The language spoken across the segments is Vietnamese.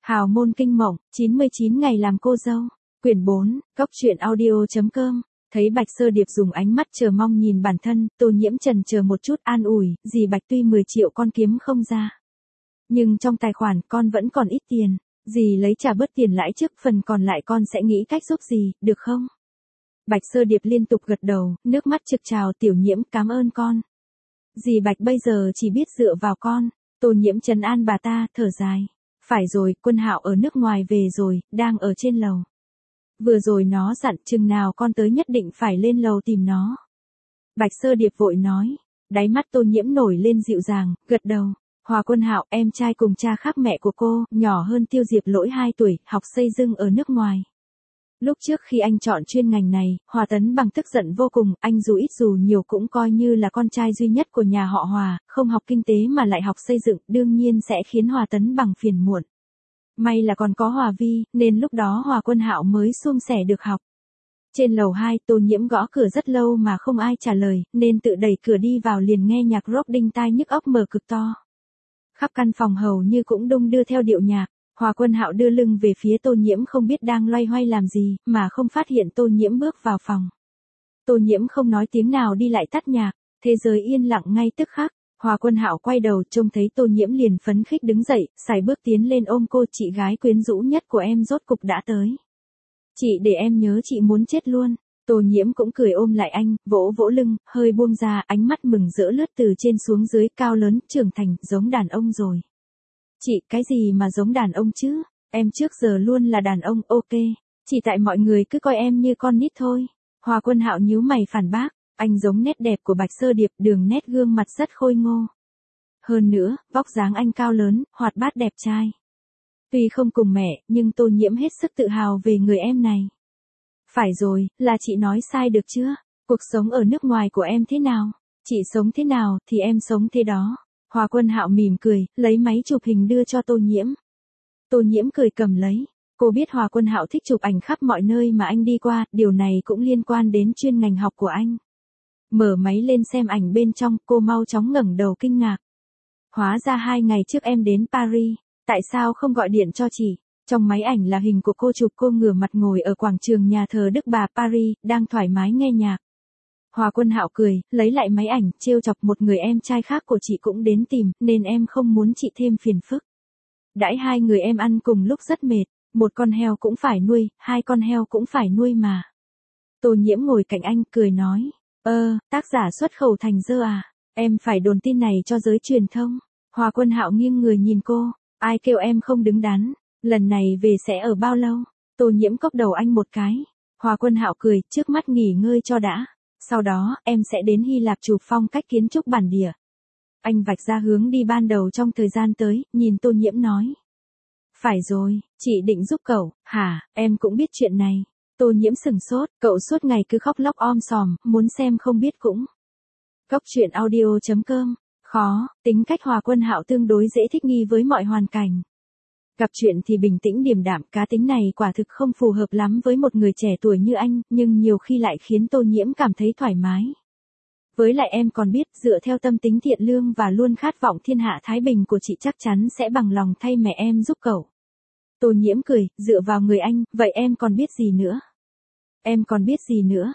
Hào môn kinh mộng, 99 ngày làm cô dâu. Quyển 4, Cốc truyện audio.com. Thấy Bạch Sơ Điệp dùng ánh mắt chờ mong nhìn bản thân, Tô Nhiễm chần chờ một chút an ủi, dì Bạch tuy 10 triệu con kiếm không ra. Nhưng trong tài khoản con vẫn còn ít tiền, dì lấy trả bớt tiền lãi trước, phần còn lại con sẽ nghĩ cách giúp dì, được không? Bạch Sơ Điệp liên tục gật đầu, nước mắt trực trào. Tiểu Nhiễm cảm ơn con. Dì Bạch bây giờ chỉ biết dựa vào con. Tô Nhiễm trấn an bà ta, thở dài. Phải rồi, Quân Hạo ở nước ngoài về rồi, đang ở trên lầu. Vừa rồi nó dặn chừng nào con tới nhất định phải lên lầu tìm nó. Bạch Sơ Điệp vội nói. Đáy mắt Tô Nhiễm nổi lên dịu dàng, gật đầu. Hòa Quân Hạo, em trai cùng cha khác mẹ của cô, nhỏ hơn Tiêu Diệp Lỗi 2 tuổi, học xây dựng ở nước ngoài. Lúc trước khi anh chọn chuyên ngành này, Hòa Tấn Bằng tức giận vô cùng, anh dù ít dù nhiều cũng coi như là con trai duy nhất của nhà họ Hòa, không học kinh tế mà lại học xây dựng, đương nhiên sẽ khiến Hòa Tấn Bằng phiền muộn. May là còn có Hòa Vi, nên lúc đó Hòa Quân Hạo mới suôn sẻ được học. Trên lầu 2, Tô Nhiễm gõ cửa rất lâu mà không ai trả lời, nên tự đẩy cửa đi vào liền nghe nhạc rock đinh tai nhức óc mở cực to. Khắp căn phòng hầu như cũng đung đưa theo điệu nhạc. Hòa Quân Hạo đưa lưng về phía Tô Nhiễm không biết đang loay hoay làm gì, mà không phát hiện Tô Nhiễm bước vào phòng. Tô Nhiễm không nói tiếng nào đi lại tắt nhạc, thế giới yên lặng ngay tức khắc. Hòa Quân Hạo quay đầu trông thấy Tô Nhiễm liền phấn khích đứng dậy, sải bước tiến lên ôm cô. Chị gái quyến rũ nhất của em rốt cục đã tới. Chị để em nhớ chị muốn chết luôn. Tô Nhiễm cũng cười ôm lại anh, vỗ vỗ lưng, hơi buông ra, ánh mắt mừng rỡ lướt từ trên xuống dưới, cao lớn, trưởng thành, giống đàn ông rồi. Chị, cái gì mà giống đàn ông chứ? Em trước giờ luôn là đàn ông, ok. Chỉ tại mọi người cứ coi em như con nít thôi. Hòa Quân Hạo nhíu mày phản bác, anh giống nét đẹp của Bạch Sơ Điệp, đường nét gương mặt rất khôi ngô. Hơn nữa, vóc dáng anh cao lớn, hoạt bát đẹp trai. Tuy không cùng mẹ, nhưng Tô Nhiễm hết sức tự hào về người em này. Phải rồi, là chị nói sai được chưa? Cuộc sống ở nước ngoài của em thế nào? Chị sống thế nào thì em sống thế đó. Hòa Quân Hạo mỉm cười, lấy máy chụp hình đưa cho Tô Nhiễm. Tô Nhiễm cười cầm lấy. Cô biết Hòa Quân Hạo thích chụp ảnh khắp mọi nơi mà anh đi qua, điều này cũng liên quan đến chuyên ngành học của anh. Mở máy lên xem ảnh bên trong, cô mau chóng ngẩng đầu kinh ngạc. Hóa ra 2 ngày trước em đến Paris, tại sao không gọi điện cho chị? Trong máy ảnh là hình của cô chụp cô ngửa mặt ngồi ở quảng trường nhà thờ Đức Bà Paris, đang thoải mái nghe nhạc. Hòa Quân Hạo cười, lấy lại máy ảnh, trêu chọc, một người em trai khác của chị cũng đến tìm, nên em không muốn chị thêm phiền phức. Đãi 2 người em ăn cùng lúc rất mệt, 1 con heo cũng phải nuôi, 2 con heo cũng phải nuôi mà. Tô Nhiễm ngồi cạnh anh, cười nói, tác giả xuất khẩu thành dơ à, em phải đồn tin này cho giới truyền thông. Hòa Quân Hạo nghiêng người nhìn cô, ai kêu em không đứng đắn, lần này về sẽ ở bao lâu? Tô Nhiễm cốc đầu anh một cái. Hòa Quân Hạo cười, trước mắt nghỉ ngơi cho đã. Sau đó, em sẽ đến Hy Lạp chụp phong cách kiến trúc bản địa. Anh vạch ra hướng đi ban đầu trong thời gian tới, nhìn Tô Nhiễm nói. Phải rồi, chị định giúp cậu, hả, em cũng biết chuyện này. Tô Nhiễm sừng sốt, cậu suốt ngày cứ khóc lóc om sòm, muốn xem không biết cũng. Cốc truyện audio.com, khó, tính cách Hòa Quân Hạo tương đối dễ thích nghi với mọi hoàn cảnh. Gặp chuyện thì bình tĩnh điềm đạm, cá tính này quả thực không phù hợp lắm với một người trẻ tuổi như anh, nhưng nhiều khi lại khiến Tô Nhiễm cảm thấy thoải mái. Với lại em còn biết, dựa theo tâm tính thiện lương và luôn khát vọng thiên hạ thái bình của chị chắc chắn sẽ bằng lòng thay mẹ em giúp cậu. Tô Nhiễm cười, dựa vào người anh, vậy em còn biết gì nữa? Em còn biết gì nữa?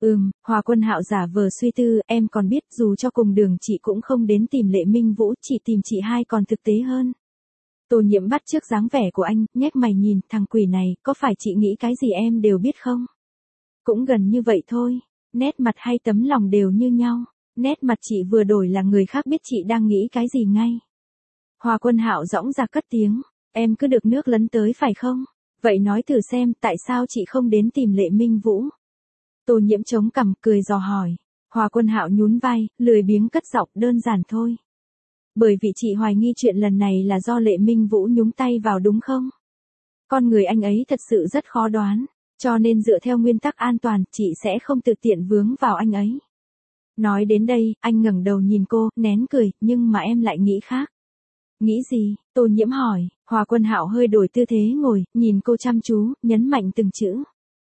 Hòa Quân Hạo giả vờ suy tư, em còn biết dù cho cùng đường chị cũng không đến tìm Lệ Minh Vũ, chỉ tìm chị hai còn thực tế hơn. Tô Nhiễm bắt chước dáng vẻ của anh, nhếch mày nhìn, thằng quỷ này, có phải chị nghĩ cái gì em đều biết không? Cũng gần như vậy thôi, nét mặt hay tấm lòng đều như nhau, nét mặt chị vừa đổi là người khác biết chị đang nghĩ cái gì ngay. Hòa Quân Hạo dõng dạc cất tiếng, em cứ được nước lấn tới phải không? Vậy nói thử xem, tại sao chị không đến tìm Lệ Minh Vũ? Tô Nhiễm chống cằm, cười dò hỏi. Hòa Quân Hạo nhún vai, lười biếng cất giọng, đơn giản thôi. Bởi vì chị hoài nghi chuyện lần này là do Lệ Minh Vũ nhúng tay vào đúng không? Con người anh ấy thật sự rất khó đoán, cho nên dựa theo nguyên tắc an toàn, chị sẽ không tự tiện vướng vào anh ấy. Nói đến đây, anh ngẩng đầu nhìn cô, nén cười, nhưng mà em lại nghĩ khác. Nghĩ gì? Tô Nhiễm hỏi. Hòa Quân Hạo hơi đổi tư thế ngồi, nhìn cô chăm chú, nhấn mạnh từng chữ.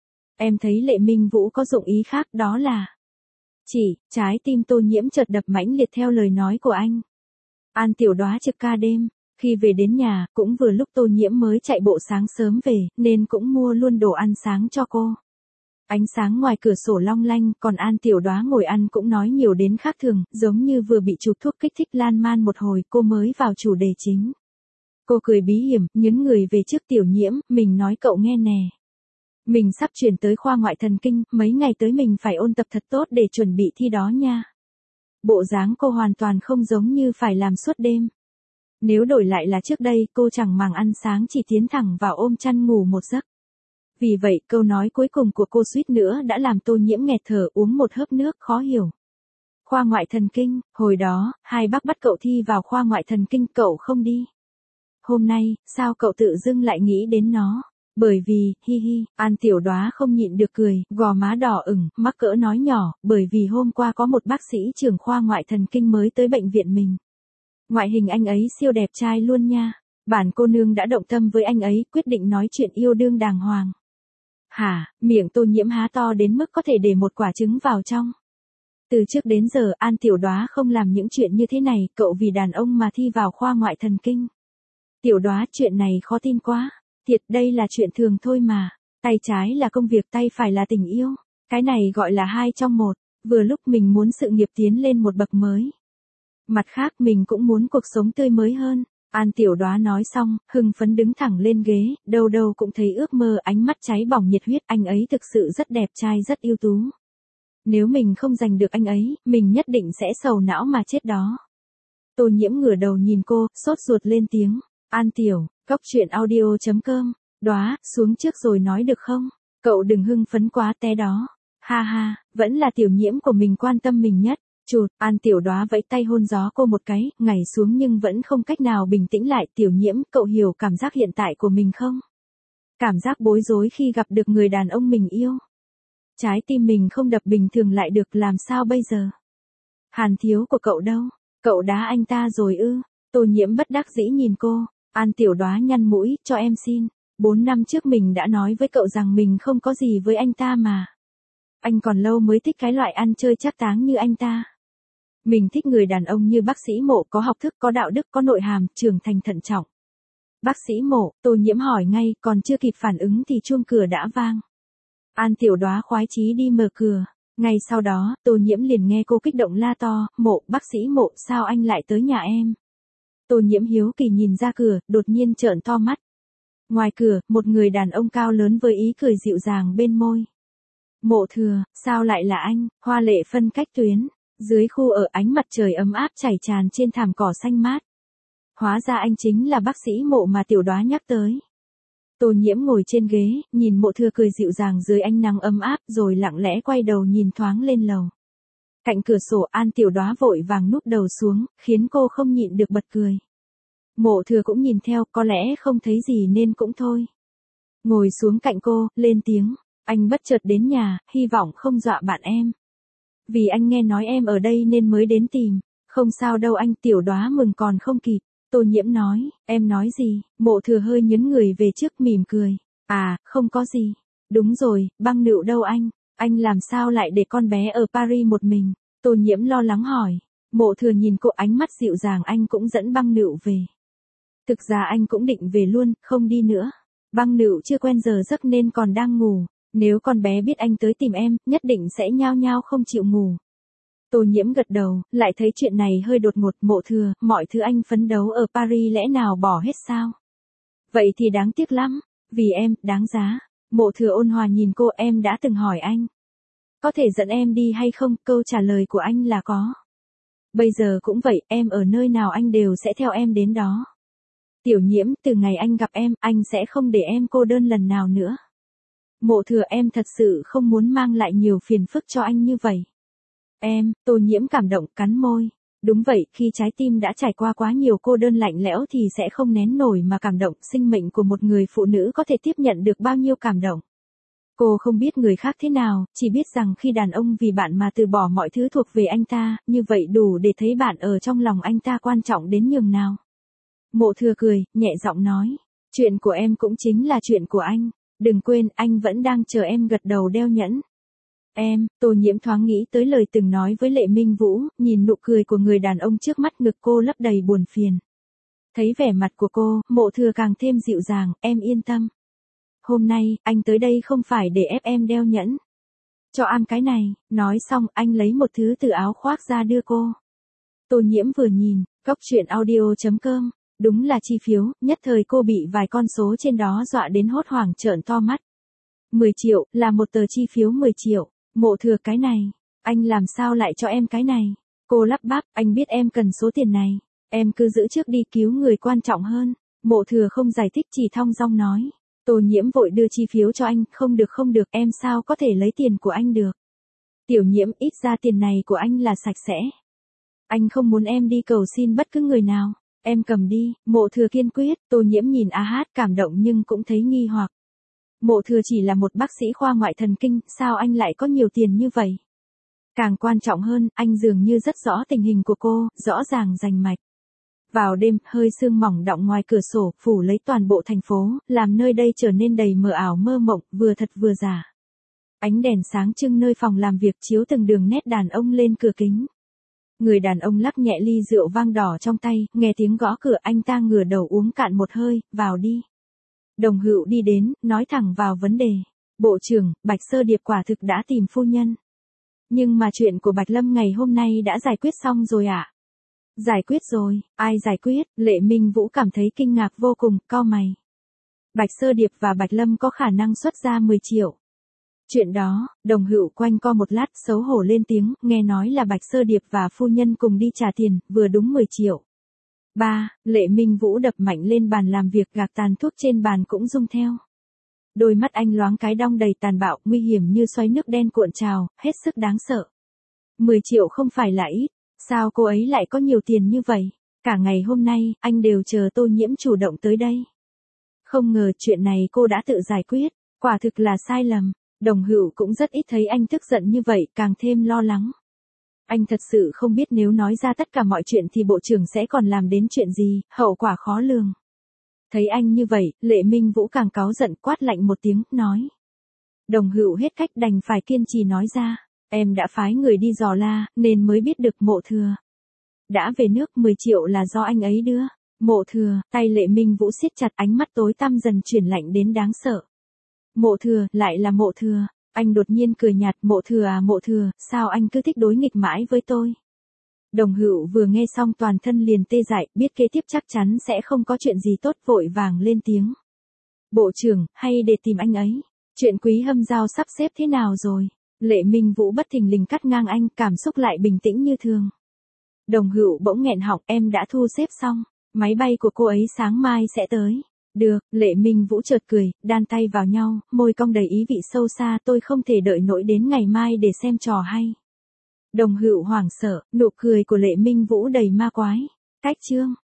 Em thấy Lệ Minh Vũ có dụng ý khác, đó là... trái tim Tô Nhiễm chợt đập mãnh liệt theo lời nói của anh. An Tiểu Đóa trực ca đêm, Khi về đến nhà, cũng vừa lúc Tô Nhiễm mới chạy bộ sáng sớm về, nên cũng mua luôn đồ ăn sáng cho cô. Ánh sáng ngoài cửa sổ long lanh, còn An Tiểu Đóa ngồi ăn cũng nói nhiều đến khác thường, giống như vừa bị chụp thuốc kích thích lan man một hồi, cô mới vào chủ đề chính. Cô cười bí hiểm, nhấn người về trước Tiểu Nhiễm, mình nói cậu nghe nè. Mình sắp chuyển tới khoa ngoại thần kinh, mấy ngày tới mình phải ôn tập thật tốt để chuẩn bị thi đó nha. Bộ dáng cô hoàn toàn không giống như phải làm suốt đêm. Nếu đổi lại là trước đây, cô chẳng màng ăn sáng chỉ tiến thẳng vào ôm chăn ngủ một giấc. Vì vậy, câu nói cuối cùng của cô suýt nữa đã làm Tô Nhiễm nghẹt thở uống một hớp nước khó hiểu. Khoa ngoại thần kinh, hồi đó, hai bác bắt cậu thi vào khoa ngoại thần kinh, cậu không đi. Hôm nay, sao cậu tự dưng lại nghĩ đến nó? Bởi vì, hi hi, An Tiểu Đóa không nhịn được cười, gò má đỏ ửng, mắc cỡ nói nhỏ, bởi vì hôm qua có một bác sĩ trưởng khoa ngoại thần kinh mới tới bệnh viện mình. Ngoại hình anh ấy siêu đẹp trai luôn nha. Bản cô nương đã động tâm với anh ấy, quyết định nói chuyện yêu đương đàng hoàng. Hả, miệng Tô Nhiễm há to đến mức có thể để một quả trứng vào trong. Từ trước đến giờ An Tiểu Đóa không làm những chuyện như thế này, cậu vì đàn ông mà thi vào khoa ngoại thần kinh. Tiểu Đóa, chuyện này khó tin quá. Thiệt, đây là chuyện thường thôi mà. Tay trái là công việc, tay phải là tình yêu. Cái này gọi là 2 trong 1. Vừa lúc mình muốn sự nghiệp tiến lên một bậc mới. Mặt khác mình cũng muốn cuộc sống tươi mới hơn. An Tiểu Đóa nói xong, hưng phấn đứng thẳng lên ghế, đâu đâu cũng thấy ước mơ, ánh mắt cháy bỏng nhiệt huyết, anh ấy thực sự rất đẹp trai, rất ưu tú. Nếu mình không giành được anh ấy, mình nhất định sẽ sầu não mà chết đó. Tô Nhiễm ngửa đầu nhìn cô, sốt ruột lên tiếng. An Tiểu, cóc truyện audio.com, Đóa, xuống trước rồi nói được không? Cậu đừng hưng phấn quá té đó. Ha ha, vẫn là Tiểu Nhiễm của mình quan tâm mình nhất. Chụt, An Tiểu Đóa vẫy tay hôn gió cô một cái, ngảy xuống nhưng vẫn không cách nào bình tĩnh lại. Tiểu Nhiễm, cậu hiểu cảm giác hiện tại của mình không? Cảm giác bối rối khi gặp được người đàn ông mình yêu. Trái tim mình không đập bình thường lại được, làm sao bây giờ? Hàn Thiếu của cậu đâu? Cậu đá anh ta rồi ư? Tô Nhiễm bất đắc dĩ nhìn cô. An Tiểu Đóa nhăn mũi, cho em xin. 4 năm trước mình đã nói với cậu rằng mình không có gì với anh ta mà. Anh còn lâu mới thích cái loại ăn chơi trác táng như anh ta. Mình thích người đàn ông như bác sĩ Mộ, có học thức, có đạo đức, có nội hàm, trưởng thành thận trọng. Bác sĩ Mộ, Tô Nhiễm hỏi ngay, còn chưa kịp phản ứng thì chuông cửa đã vang. An Tiểu Đóa khoái chí đi mở cửa. Ngay sau đó, Tô Nhiễm liền nghe cô kích động la to, Mộ, bác sĩ Mộ, sao anh lại tới nhà em? Tô Nhiễm hiếu kỳ nhìn ra cửa, đột nhiên trợn to mắt. Ngoài cửa, một người đàn ông cao lớn với ý cười dịu dàng bên môi. Mộ Thừa, sao lại là anh? Hoa lệ phân cách tuyến. Dưới khu ở, ánh mặt trời ấm áp chảy tràn trên thảm cỏ xanh mát. Hóa ra anh chính là bác sĩ Mộ mà Tiểu Đóa nhắc tới. Tô Nhiễm ngồi trên ghế, nhìn Mộ Thừa cười dịu dàng dưới ánh nắng ấm áp, rồi lặng lẽ quay đầu nhìn thoáng lên lầu. Cạnh cửa sổ, An Tiểu Đóa vội vàng núp đầu xuống, khiến cô không nhịn được bật cười. Mộ Thừa cũng nhìn theo, có lẽ không thấy gì nên cũng thôi. Ngồi xuống cạnh cô, lên tiếng, anh bất chợt đến nhà, hy vọng không dọa bạn em. Vì anh nghe nói em ở đây nên mới đến tìm. Không sao đâu anh. Tiểu Đóa mừng còn không kịp. Tô Nhiễm nói, em nói gì? Mộ Thừa hơi nhấn người về trước mỉm cười. À, không có gì. Đúng rồi, Băng Nựu đâu anh? Anh làm sao lại để con bé ở Paris một mình? Tô Nhiễm lo lắng hỏi. Mộ Thừa nhìn cô, ánh mắt dịu dàng, anh cũng dẫn Băng Nựu về. Thực ra anh cũng định về luôn, không đi nữa. Băng Nựu chưa quen giờ giấc nên còn đang ngủ. Nếu con bé biết anh tới tìm em, nhất định sẽ nhao nhao không chịu ngủ. Tô Nhiễm gật đầu, lại thấy chuyện này hơi đột ngột. Mộ Thừa, mọi thứ anh phấn đấu ở Paris lẽ nào bỏ hết sao? Vậy thì đáng tiếc lắm. Vì em, đáng giá. Mộ Thừa ôn hòa nhìn cô, em đã từng hỏi anh. Có thể dẫn em đi hay không? Câu trả lời của anh là có. Bây giờ cũng vậy, em ở nơi nào anh đều sẽ theo em đến đó. Tiểu Nhiễm, từ ngày anh gặp em, anh sẽ không để em cô đơn lần nào nữa. Mộ Thừa, em thật sự không muốn mang lại nhiều phiền phức cho anh như vậy. Em, Tô Nhiễm cảm động, cắn môi. Đúng vậy, khi trái tim đã trải qua quá nhiều cô đơn lạnh lẽo thì sẽ không nén nổi mà cảm động. Sinh mệnh của một người phụ nữ có thể tiếp nhận được bao nhiêu cảm động. Cô không biết người khác thế nào, chỉ biết rằng khi đàn ông vì bạn mà từ bỏ mọi thứ thuộc về anh ta, như vậy đủ để thấy bạn ở trong lòng anh ta quan trọng đến nhường nào. Mộ Thừa cười, nhẹ giọng nói. Chuyện của em cũng chính là chuyện của anh. Đừng quên, anh vẫn đang chờ em gật đầu đeo nhẫn. Em, Tô Nhiễm thoáng nghĩ tới lời từng nói với Lệ Minh Vũ, nhìn nụ cười của người đàn ông trước mắt, ngực cô lấp đầy buồn phiền. Thấy vẻ mặt của cô, Mộ Thừa càng thêm dịu dàng, em yên tâm. Hôm nay, anh tới đây không phải để ép em đeo nhẫn. Cho am cái này, nói xong anh lấy một thứ từ áo khoác ra đưa cô. Tô Nhiễm vừa nhìn, cóc truyện audio.com, đúng là chi phiếu, nhất thời cô bị vài con số trên đó dọa đến hốt hoảng trợn to mắt. 10 triệu, là một tờ chi phiếu 10 triệu, Mộ Thừa cái này, anh làm sao lại cho em cái này? Cô lắp bắp, anh biết em cần số tiền này, em cứ giữ trước đi, cứu người quan trọng hơn. Mộ Thừa không giải thích, chỉ thong dong nói. Tô Nhiễm vội đưa chi phiếu cho anh, không được, em sao có thể lấy tiền của anh được. Tiểu Nhiễm, ít ra tiền này của anh là sạch sẽ. Anh không muốn em đi cầu xin bất cứ người nào, em cầm đi. Mộ Thừa kiên quyết. Tô Nhiễm nhìn A Hát cảm động nhưng cũng thấy nghi hoặc. Mộ Thừa chỉ là một bác sĩ khoa ngoại thần kinh, sao anh lại có nhiều tiền như vậy? Càng quan trọng hơn, anh dường như rất rõ tình hình của cô, rõ ràng rành mạch. Vào đêm, hơi sương mỏng đọng ngoài cửa sổ, phủ lấy toàn bộ thành phố, làm nơi đây trở nên đầy mờ ảo mơ mộng, vừa thật vừa giả. Ánh đèn sáng trưng nơi phòng làm việc chiếu từng đường nét đàn ông lên cửa kính. Người đàn ông lắc nhẹ ly rượu vang đỏ trong tay, nghe tiếng gõ cửa anh ta ngửa đầu uống cạn một hơi, vào đi. Đồng Hựu đi đến, nói thẳng vào vấn đề. Bộ trưởng, Bạch Sơ Điệp quả thực đã tìm phu nhân. Nhưng mà chuyện của Bạch Lâm ngày hôm nay đã giải quyết xong rồi ạ. Giải quyết rồi, ai giải quyết? Lệ Minh Vũ cảm thấy kinh ngạc vô cùng, cau mày. Bạch Sơ Điệp và Bạch Lâm có khả năng xuất ra 10 triệu. Chuyện đó, Đồng Hựu quanh co một lát xấu hổ lên tiếng, nghe nói là Bạch Sơ Điệp và phu nhân cùng đi trả tiền, vừa đúng 10 triệu. Lệ Minh Vũ đập mạnh lên bàn làm việc, gạc tàn thuốc trên bàn cũng rung theo. Đôi mắt anh loáng cái đong đầy tàn bạo, nguy hiểm như xoáy nước đen cuộn trào, hết sức đáng sợ. 10 triệu không phải là ít, sao cô ấy lại có nhiều tiền như vậy? Cả ngày hôm nay, anh đều chờ Tô Nhiễm chủ động tới đây. Không ngờ chuyện này cô đã tự giải quyết, quả thực là sai lầm. Đồng Hựu cũng rất ít thấy anh tức giận như vậy, càng thêm lo lắng. Anh thật sự không biết nếu nói ra tất cả mọi chuyện thì bộ trưởng sẽ còn làm đến chuyện gì, hậu quả khó lường. Thấy anh như vậy, Lệ Minh Vũ càng cáu giận, quát lạnh một tiếng, nói. Đồng Hựu hết cách đành phải kiên trì nói ra, em đã phái người đi dò la, nên mới biết được Mộ Thừa đã về nước, 10 triệu là do anh ấy đưa. Mộ Thừa, tay Lệ Minh Vũ siết chặt, ánh mắt tối tăm dần chuyển lạnh đến đáng sợ. Mộ Thừa, lại là Mộ Thừa. Anh đột nhiên cười nhạt, Mộ Thừa à Mộ Thừa, sao anh cứ thích đối nghịch mãi với tôi? Đồng Hựu vừa nghe xong toàn thân liền tê dại, biết kế tiếp chắc chắn sẽ không có chuyện gì tốt, vội vàng lên tiếng. Bộ trưởng, hay để tìm anh ấy. Chuyện Quý Hâm Giao sắp xếp thế nào rồi? Lệ Minh Vũ bất thình lình cắt ngang anh, cảm xúc lại bình tĩnh như thường. Đồng Hựu bỗng nghẹn họng, em đã thu xếp xong, máy bay của cô ấy sáng mai sẽ tới. Được, Lệ Minh Vũ chợt cười, đan tay vào nhau, môi cong đầy ý vị sâu xa, tôi không thể đợi nổi đến ngày mai để xem trò hay. Đồng Hựu hoảng sợ, nụ cười của Lệ Minh Vũ đầy ma quái. Cách chương